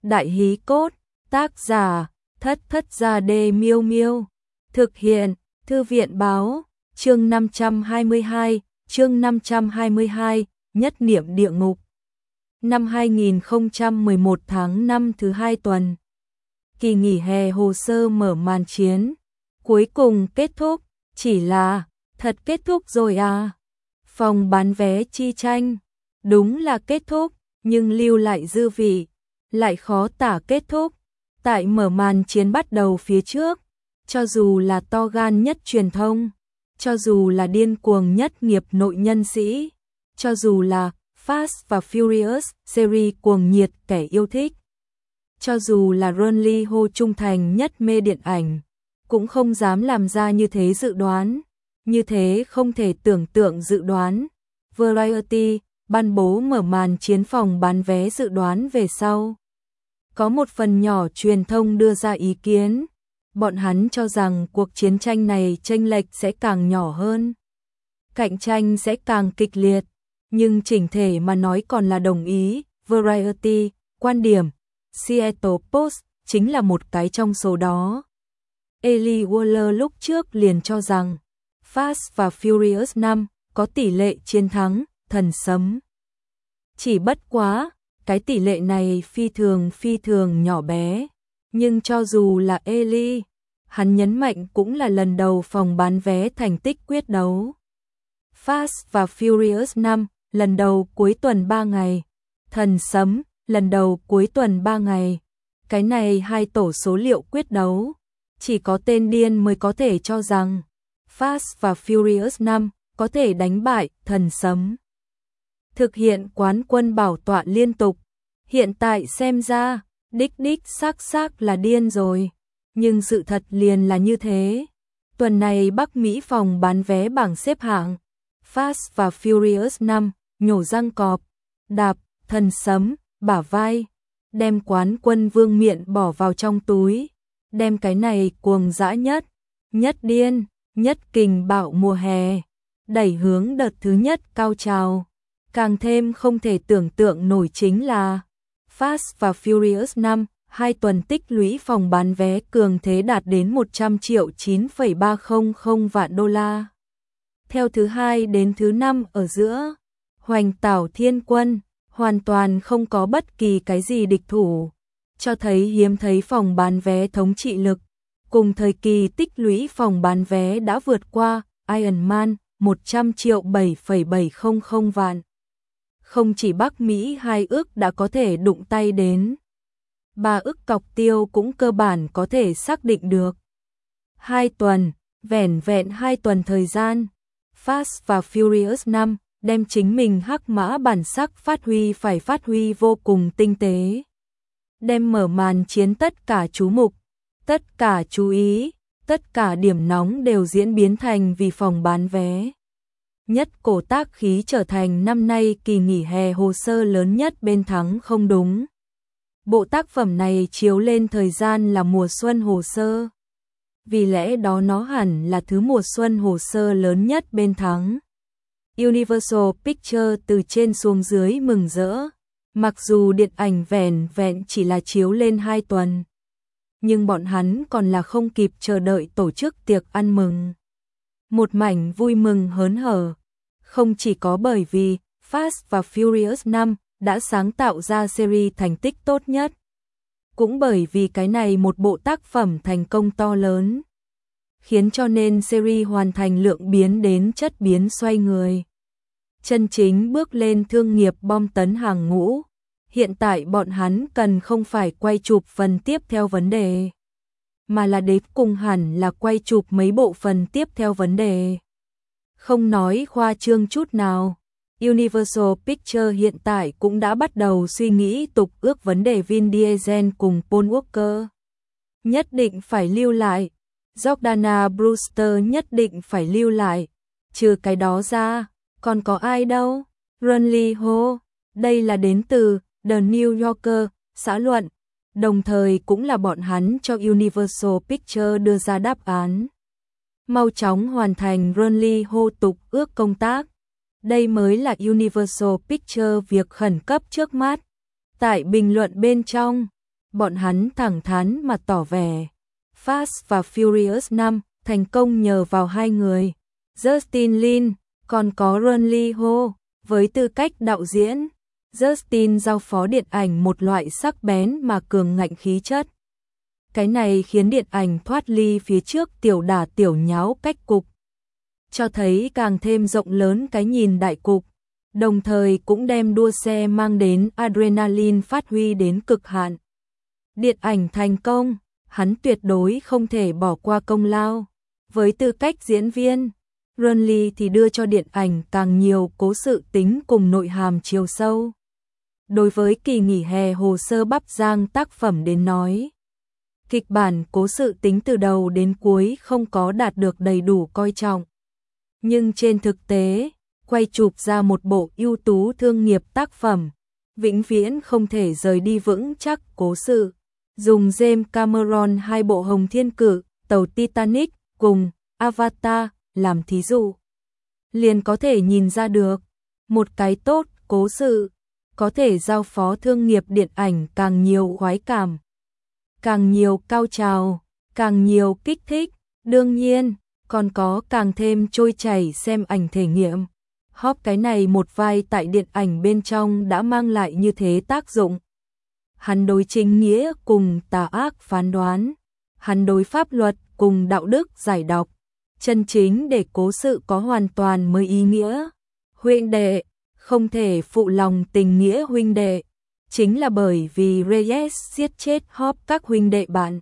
Đại hí cốt, tác giả, Thất Thất Gia Đê Miêu Miêu. Thực hiện, Thư viện báo, chương 522, Nhất niệm địa ngục. Năm 2011 tháng 5 thứ 2 tuần. Kỳ nghỉ hè hồ sơ mở màn chiến. Cuối cùng kết thúc, chỉ là, thật kết thúc rồi à? Phòng bán vé chi tranh, đúng là kết thúc, nhưng lưu lại dư vị, lại khó tả kết thúc. Tại mở màn chiến bắt đầu phía trước, cho dù là to gan nhất truyền thông, cho dù là điên cuồng nhất nghiệp nội nhân sĩ, cho dù là Fast và Furious series cuồng nhiệt kẻ yêu thích, cho dù là Ron Ho trung thành nhất mê điện ảnh, cũng không dám làm ra như thế dự đoán, như thế không thể tưởng tượng dự đoán. Variety ban bố mở màn chiến phòng bán vé dự đoán về sau. Có một phần nhỏ truyền thông đưa ra ý kiến, bọn hắn cho rằng cuộc chiến tranh này chênh lệch sẽ càng nhỏ hơn, cạnh tranh sẽ càng kịch liệt, nhưng chỉnh thể mà nói còn là đồng ý. Variety, quan điểm, Seattle Post chính là một cái trong số đó. Eli Waller lúc trước liền cho rằng Fast và Furious 5 có tỷ lệ chiến thắng thần sấm. Chỉ bất quá, cái tỷ lệ này phi thường nhỏ bé, nhưng cho dù là Eli, hắn nhấn mạnh cũng là lần đầu phòng bán vé thành tích quyết đấu. Fast và Furious 5, lần đầu cuối tuần 3 ngày. Thần sấm, lần đầu cuối tuần 3 ngày. Cái này hai tổ số liệu quyết đấu. Chỉ có tên điên mới có thể cho rằng Fast và Furious 5 có thể đánh bại thần sấm. Thực hiện quán quân bảo tọa liên tục. Hiện tại xem ra, đích xác là điên rồi. Nhưng sự thật liền là như thế. Tuần này Bắc Mỹ phòng bán vé bảng xếp hạng. Fast và Furious 5, nhổ răng cọp, đạp, thần sấm, bả vai, đem quán quân vương miện bỏ vào trong túi, đem cái này cuồng dã nhất, nhất điên, nhất kình bạo mùa hè, đẩy hướng đợt thứ nhất cao trào. Càng thêm không thể tưởng tượng nổi chính là Fast và Furious 5, 2 tuần tích lũy phòng bán vé cường thế đạt đến 100 triệu 9,300 vạn đô la. Theo thứ 2 đến thứ 5 ở giữa, hoành tảo thiên quân, hoàn toàn không có bất kỳ cái gì địch thủ, cho thấy hiếm thấy phòng bán vé thống trị lực, cùng thời kỳ tích lũy phòng bán vé đã vượt qua Iron Man 100 triệu 7,700 vạn. Không chỉ Bắc Mỹ 2 ước đã có thể đụng tay đến, 3 ước cọc tiêu cũng cơ bản có thể xác định được. 2 tuần, vẻn vẹn 2 tuần thời gian, Fast và Furious 5 đem chính mình hắc mã bản sắc phát huy vô cùng tinh tế. Đem mở màn chiến tất cả chú mục, tất cả chú ý, tất cả điểm nóng đều diễn biến thành vì phòng bán vé. Nhất cổ tác khí trở thành năm nay kỳ nghỉ hè hồ sơ lớn nhất bên thắng không đúng. Bộ tác phẩm này chiếu lên thời gian là mùa xuân hồ sơ. Vì lẽ đó nó hẳn là thứ mùa xuân hồ sơ lớn nhất bên thắng. Universal Pictures từ trên xuống dưới mừng rỡ. Mặc dù điện ảnh vẻn vẹn chỉ là chiếu lên 2 tuần, nhưng bọn hắn còn là không kịp chờ đợi tổ chức tiệc ăn mừng. Một mảnh vui mừng hớn hở, không chỉ có bởi vì Fast và Furious 5 đã sáng tạo ra series thành tích tốt nhất, cũng bởi vì cái này một bộ tác phẩm thành công to lớn, khiến cho nên series hoàn thành lượng biến đến chất biến xoay người. Chân chính bước lên thương nghiệp bom tấn hàng ngũ. Hiện tại bọn hắn cần không phải quay chụp phần tiếp theo vấn đề, mà là đến cùng hẳn là quay chụp mấy bộ phần tiếp theo vấn đề. Không nói khoa trương chút nào, Universal Pictures hiện tại cũng đã bắt đầu suy nghĩ tục ước vấn đề Vin Diesel cùng Paul Walker. Nhất định phải lưu lại, Jordana Brewster nhất định phải lưu lại, trừ cái đó ra, còn có ai đâu? Ron Ho, đây là đến từ The New Yorker, xã luận, đồng thời cũng là bọn hắn cho Universal Pictures đưa ra đáp án. Mau chóng hoàn thành Ron Ho tục ước công tác. Đây mới là Universal Pictures việc khẩn cấp trước mắt. Tại bình luận bên trong, bọn hắn thẳng thắn mà tỏ vẻ. Fast và Furious 5 thành công nhờ vào hai người, Justin Lin, còn có Ron Lee Ho, với tư cách đạo diễn. Justin giao phó điện ảnh một loại sắc bén mà cường ngạnh khí chất. Cái này khiến điện ảnh thoát ly phía trước tiểu đả tiểu nháo cách cục, cho thấy càng thêm rộng lớn cái nhìn đại cục, đồng thời cũng đem đua xe mang đến adrenaline phát huy đến cực hạn. Điện ảnh thành công, hắn tuyệt đối không thể bỏ qua công lao. Với tư cách diễn viên, Ron Lee thì đưa cho điện ảnh càng nhiều cố sự tính cùng nội hàm chiều sâu. Đối với kỳ nghỉ hè hồ sơ Bắp Giang tác phẩm đến nói, kịch bản cố sự tính từ đầu đến cuối không có đạt được đầy đủ coi trọng. Nhưng trên thực tế, quay chụp ra một bộ ưu tú thương nghiệp tác phẩm, vĩnh viễn không thể rời đi vững chắc cố sự. Dùng James Cameron hai bộ Hồng Thiên Cử, tàu Titanic cùng Avatar làm thí dụ, liền có thể nhìn ra được, một cái tốt cố sự có thể giao phó thương nghiệp điện ảnh càng nhiều khoái cảm, càng nhiều cao trào, càng nhiều kích thích, đương nhiên còn có càng thêm trôi chảy xem ảnh thể nghiệm. Hop cái này một vai tại điện ảnh bên trong đã mang lại như thế tác dụng. Hắn đối chính nghĩa cùng tà ác phán đoán, hắn đối pháp luật cùng đạo đức giải đọc, chân chính để cố sự có hoàn toàn mới ý nghĩa. Huynh đệ, không thể phụ lòng tình nghĩa huynh đệ, chính là bởi vì Reyes giết chết Hop các huynh đệ bạn.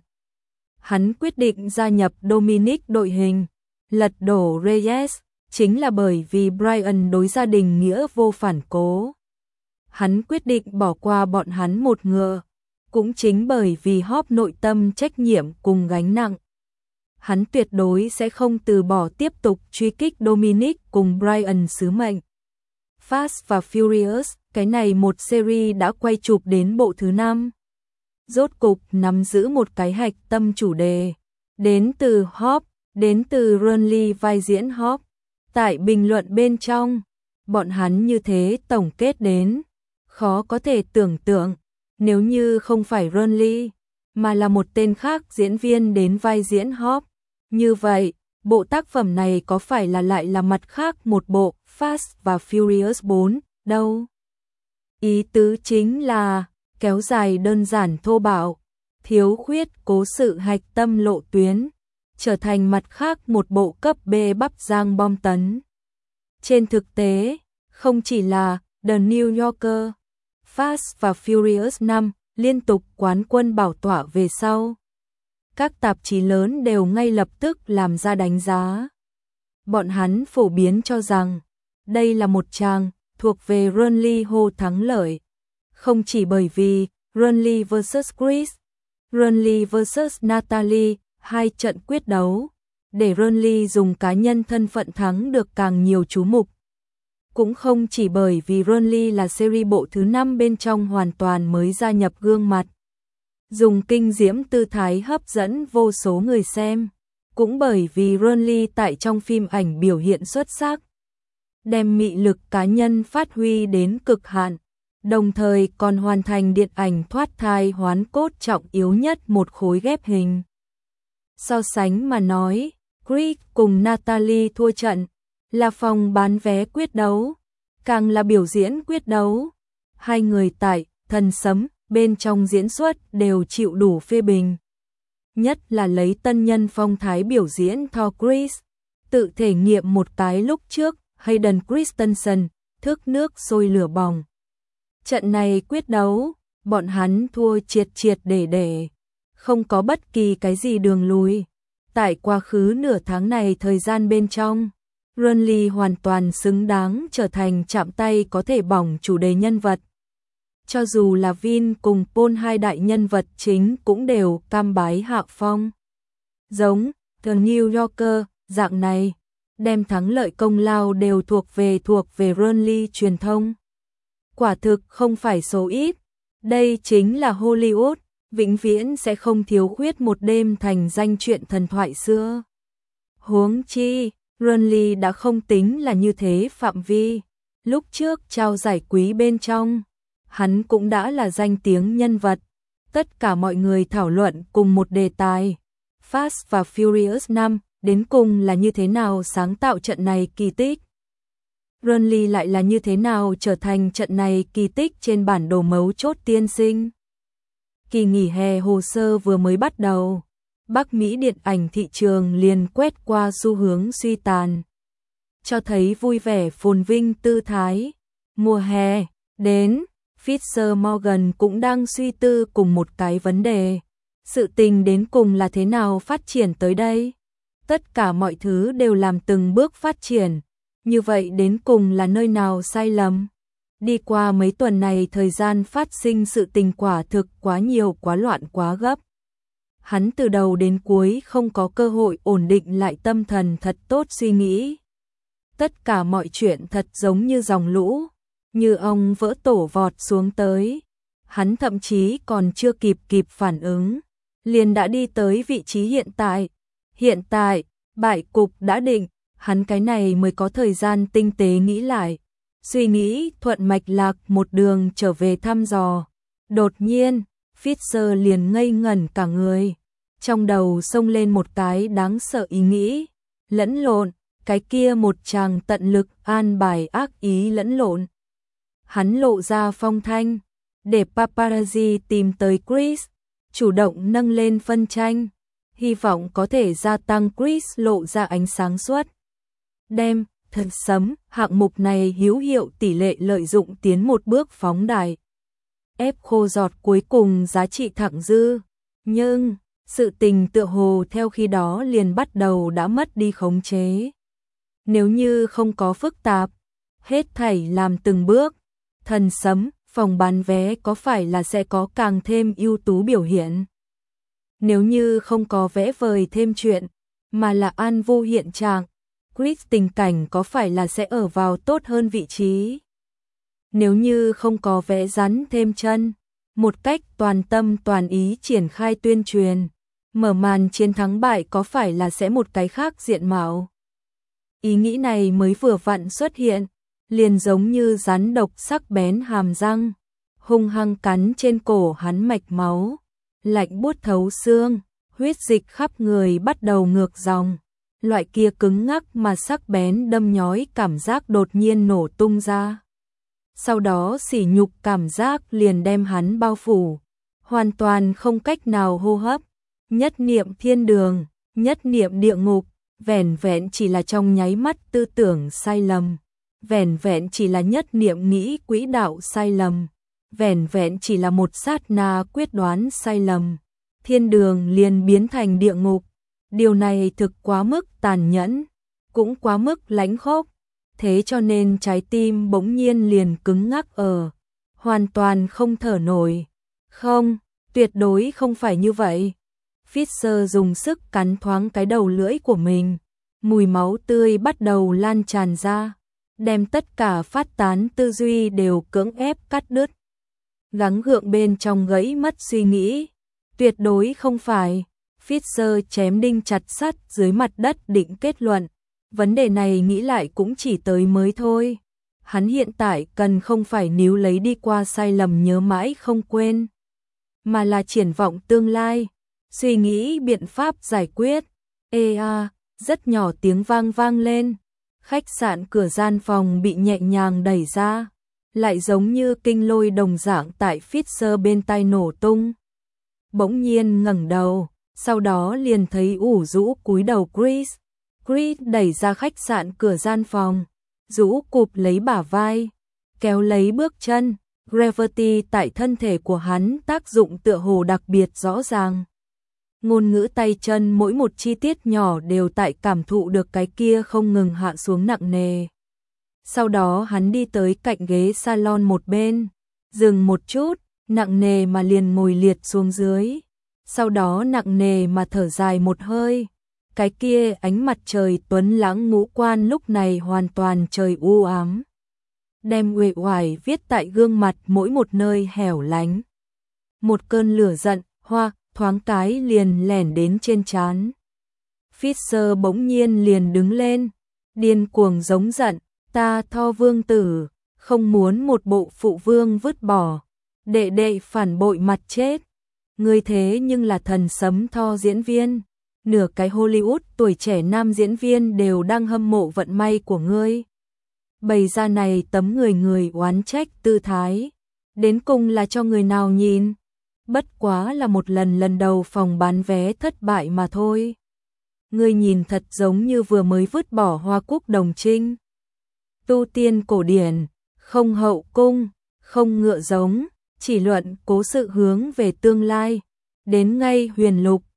Hắn quyết định gia nhập Dominic đội hình, lật đổ Reyes, chính là bởi vì Brian đối gia đình nghĩa vô phản cố. Hắn quyết định bỏ qua bọn hắn một ngựa, cũng chính bởi vì Hop nội tâm trách nhiệm cùng gánh nặng. Hắn tuyệt đối sẽ không từ bỏ tiếp tục truy kích Dominic cùng Brian sứ mệnh. Fast và Furious, cái này một series đã quay chụp đến bộ thứ 5. Rốt cục nắm giữ một cái hạch tâm chủ đề, đến từ Hop, đến từ Ron Lee vai diễn Hop. Tại bình luận bên trong, bọn hắn như thế tổng kết đến, khó có thể tưởng tượng, nếu như không phải Ron Lee, mà là một tên khác diễn viên đến vai diễn Hop. Như vậy, bộ tác phẩm này có phải là lại là mặt khác một bộ Fast và Furious 4 đâu? Ý tứ chính là kéo dài đơn giản thô bạo, thiếu khuyết cố sự hạch tâm lộ tuyến, trở thành mặt khác một bộ cấp B Bắp Giang bom tấn. Trên thực tế, không chỉ là The New Yorker, Fast và Furious 5 liên tục quán quân bảo tọa về sau. Các tạp chí lớn đều ngay lập tức làm ra đánh giá. Bọn hắn phổ biến cho rằng, đây là một tràng thuộc về Ron Lee Ho thắng lợi. Không chỉ bởi vì Ron Lee vs Chris, Ron Lee vs Natalie, hai trận quyết đấu, để Ron Lee dùng cá nhân thân phận thắng được càng nhiều chú mục. Cũng không chỉ bởi vì Ron Lee là series bộ thứ 5 bên trong hoàn toàn mới gia nhập gương mặt, dùng kinh diễm tư thái hấp dẫn vô số người xem, cũng bởi vì Ron Lee tại trong phim ảnh biểu hiện xuất sắc, đem mị lực cá nhân phát huy đến cực hạn, đồng thời còn hoàn thành điện ảnh thoát thai hoán cốt trọng yếu nhất một khối ghép hình. So sánh mà nói, Chris cùng Natalie thua trận, là phòng bán vé quyết đấu, càng là biểu diễn quyết đấu. Hai người tại Thần Sấm bên trong diễn xuất đều chịu đủ phê bình. Nhất là lấy tân nhân phong thái biểu diễn Thor Chris, tự thể nghiệm một cái lúc trước Hayden Christensen, thước nước sôi lửa bỏng. Trận này quyết đấu, bọn hắn thua triệt triệt để, không có bất kỳ cái gì đường lui. Tại quá khứ nửa tháng này thời gian bên trong, Ron Lee hoàn toàn xứng đáng trở thành chạm tay có thể bỏng chủ đề nhân vật. Cho dù là Vin cùng Paul hai đại nhân vật chính cũng đều cam bái hạ phong. Giống The New Yorker dạng này, đem thắng lợi công lao đều thuộc về Ron Lee truyền thông. Quả thực không phải số ít, đây chính là Hollywood, vĩnh viễn sẽ không thiếu khuyết một đêm thành danh chuyện thần thoại xưa. Huống chi, Ron Lee đã không tính là như thế phạm vi, lúc trước trao giải quý bên trong, hắn cũng đã là danh tiếng nhân vật, Tất cả mọi người thảo luận cùng một đề tài. Fast và Furious 5 đến cùng là như thế nào sáng tạo trận này kỳ tích? Burnley lại là như thế nào trở thành trận này kỳ tích trên bản đồ mấu chốt tiên sinh? Kỳ nghỉ hè hồ sơ vừa mới bắt đầu, Bắc Mỹ điện ảnh thị trường liền quét qua xu hướng suy tàn, cho thấy vui vẻ phồn vinh tư thái. Mùa hè đến, Fisher Morgan cũng đang suy tư cùng một cái vấn đề. Sự tình đến cùng là thế nào phát triển tới đây? Tất cả mọi thứ đều làm từng bước phát triển. Như vậy đến cùng là nơi nào sai lầm? Đi qua mấy tuần này thời gian phát sinh sự tình quả thực quá nhiều, quá loạn, quá gấp. Hắn từ đầu đến cuối không có cơ hội ổn định lại tâm thần thật tốt suy nghĩ. Tất cả mọi chuyện thật giống như dòng lũ, như ông vỡ tổ vọt xuống tới. Hắn thậm chí còn chưa kịp phản ứng, liền đã đi tới vị trí hiện tại. Hiện tại, bại cục đã định, hắn cái này mới có thời gian tinh tế nghĩ lại. Suy nghĩ thuận mạch lạc một đường trở về thăm dò. Đột nhiên, Fisher liền ngây ngẩn cả người. Trong đầu xông lên một cái đáng sợ ý nghĩ. Lẫn lộn, cái kia một chàng tận lực an bài ác ý lẫn lộn. Hắn lộ ra phong thanh, để paparazzi tìm tới Chris, chủ động nâng lên phân tranh, hy vọng có thể gia tăng Chris lộ ra ánh sáng suốt. Đem, thật sấm, hạng mục này hữu hiệu tỷ lệ lợi dụng tiến một bước phóng đại. Ép khô giọt cuối cùng giá trị thặng dư, nhưng sự tình tựa hồ theo khi đó liền bắt đầu đã mất đi khống chế. Nếu như không có phức tạp, hết thảy làm từng bước, thần sấm, phòng bán vé có phải là sẽ có càng thêm ưu tú biểu hiện? Nếu như không có vẽ vời thêm chuyện, mà là an vô hiện trạng, Chris tình cảnh có phải là sẽ ở vào tốt hơn vị trí? Nếu như không có vẽ rắn thêm chân, một cách toàn tâm toàn ý triển khai tuyên truyền, mở màn chiến thắng bại có phải là sẽ một cái khác diện mạo? Ý nghĩ này mới vừa vặn xuất hiện, liền giống như rắn độc sắc bén hàm răng, hung hăng cắn trên cổ hắn, mạch máu lạnh buốt thấu xương, huyết dịch khắp người bắt đầu ngược dòng. Loại kia cứng ngắc mà sắc bén đâm nhói cảm giác đột nhiên nổ tung ra. Sau đó sỉ nhục cảm giác liền đem hắn bao phủ, hoàn toàn không cách nào hô hấp. Nhất niệm thiên đường, nhất niệm địa ngục, vẻn vẹn chỉ là trong nháy mắt tư tưởng sai lầm, vẻn vẹn chỉ là nhất niệm nghĩ quỹ đạo sai lầm, vẻn vẹn chỉ là một sát na quyết đoán sai lầm, thiên đường liền biến thành địa ngục. Điều này thực quá mức tàn nhẫn, cũng quá mức lãnh khốc, thế cho nên trái tim bỗng nhiên liền cứng ngắc ở, hoàn toàn không thở nổi. Không, tuyệt đối không phải như vậy. Fisher dùng sức cắn thoáng cái đầu lưỡi của mình, mùi máu tươi bắt đầu lan tràn ra, đem tất cả phát tán tư duy đều cưỡng ép cắt đứt. Gắng gượng bên trong gãy mất suy nghĩ, tuyệt đối không phải. Fisher chém đinh chặt sắt dưới mặt đất định kết luận, vấn đề này nghĩ lại cũng chỉ tới mới thôi. Hắn hiện tại cần không phải níu lấy đi qua sai lầm nhớ mãi không quên, mà là triển vọng tương lai, suy nghĩ biện pháp giải quyết. Rất nhỏ tiếng vang vang lên, khách sạn cửa gian phòng bị nhẹ nhàng đẩy ra, lại giống như kinh lôi đồng dạng tại Fisher bên tai nổ tung. Bỗng nhiên ngẩng đầu, sau đó liền thấy ủ rũ cúi đầu Chris. Chris đẩy ra khách sạn cửa gian phòng, rũ cụp lấy bả vai, kéo lấy bước chân. Gravity tại thân thể của hắn tác dụng tựa hồ đặc biệt rõ ràng. Ngôn ngữ tay chân mỗi một chi tiết nhỏ đều tại cảm thụ được cái kia không ngừng hạ xuống nặng nề. Sau đó hắn đi tới cạnh ghế salon một bên, dừng một chút, nặng nề mà liền ngồi liệt xuống dưới. Sau đó nặng nề mà thở dài một hơi. Cái kia ánh mặt trời tuấn lãng ngũ quan lúc này hoàn toàn trời u ám, đem uể oải viết tại gương mặt mỗi một nơi hẻo lánh. Một cơn lửa giận thoáng cái liền lẻn đến trên trán. Fisher bỗng nhiên liền đứng lên, điên cuồng giống giận, ta Tho vương tử, không muốn một bộ phụ vương vứt bỏ, đệ đệ phản bội mặt chết. Ngươi thế nhưng là thần sấm tho diễn viên, nửa cái Hollywood tuổi trẻ nam diễn viên đều đang hâm mộ vận may của ngươi. Bày ra này tấm người người oán trách tư thái, đến cùng là cho người nào nhìn? Bất quá là một lần đầu phòng bán vé thất bại mà thôi. Ngươi nhìn thật giống như vừa mới vứt bỏ Hoa Cúc Đồng Trinh. Tu tiên cổ điển, không hậu cung, không ngựa giống, chỉ luận cố sự hướng về tương lai. Đến ngay Huyền Lục,